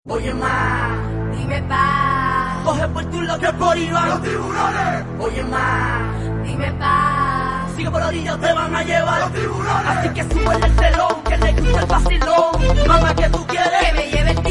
Oye ma, Dime pa, coge por tu lado que por ahí van los tiburones. Oye ma, dime pa, sigue por la orilla, te van a llevar los tiburones. Así que súbele el telón, que le gusta el vacilón. Mamá, que tú quieres que me lleve el